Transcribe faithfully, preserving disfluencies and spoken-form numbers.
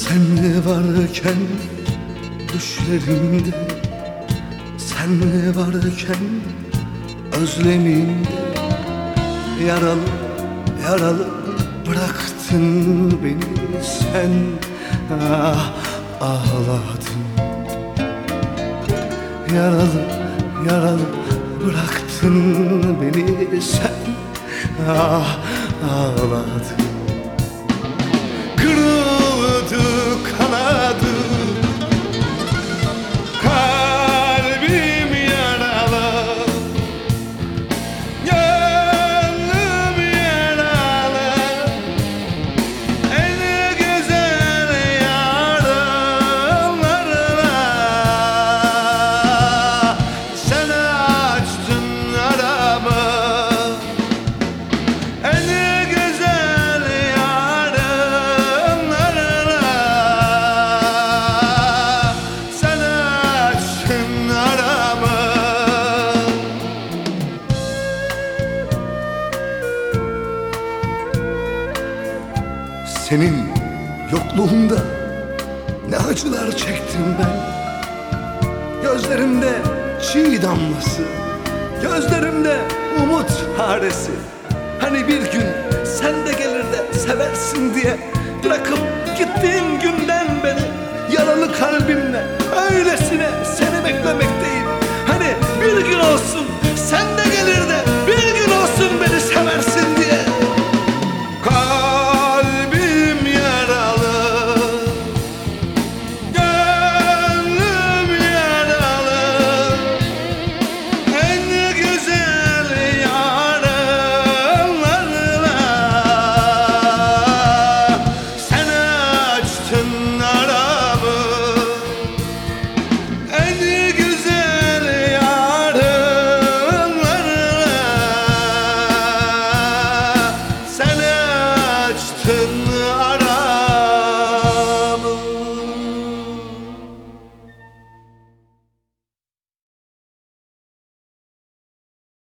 Sen varken düşlerimde, sen varken özlemimde, yaralı yaralı bıraktın beni sen. Ah, ağladın. Yaralı yaralı bıraktın beni sen. Ah, ağladın. Kırıldı kanadı, kalbim yaralı, gönlüm yaralı. En güzel yarınlarla sen açtın aramı. En güzel yarınlarla sen açtın aramı. Senin yokluğunda ne acılar çektim ben. Gözlerimde çiğ damlası, gözlerimde umut haresi. Hani bir gün sen de gelir de seversin diye bırakıp gittiğin günden beri yaralı kalbimle öylesine seni beklemekteyim. Hani bir gün olsun sen de gelir de bir gün olsun beni seversin diye. Kalbim yaralı, gönlüm yaralı. En güzel yarınlarla sen açtın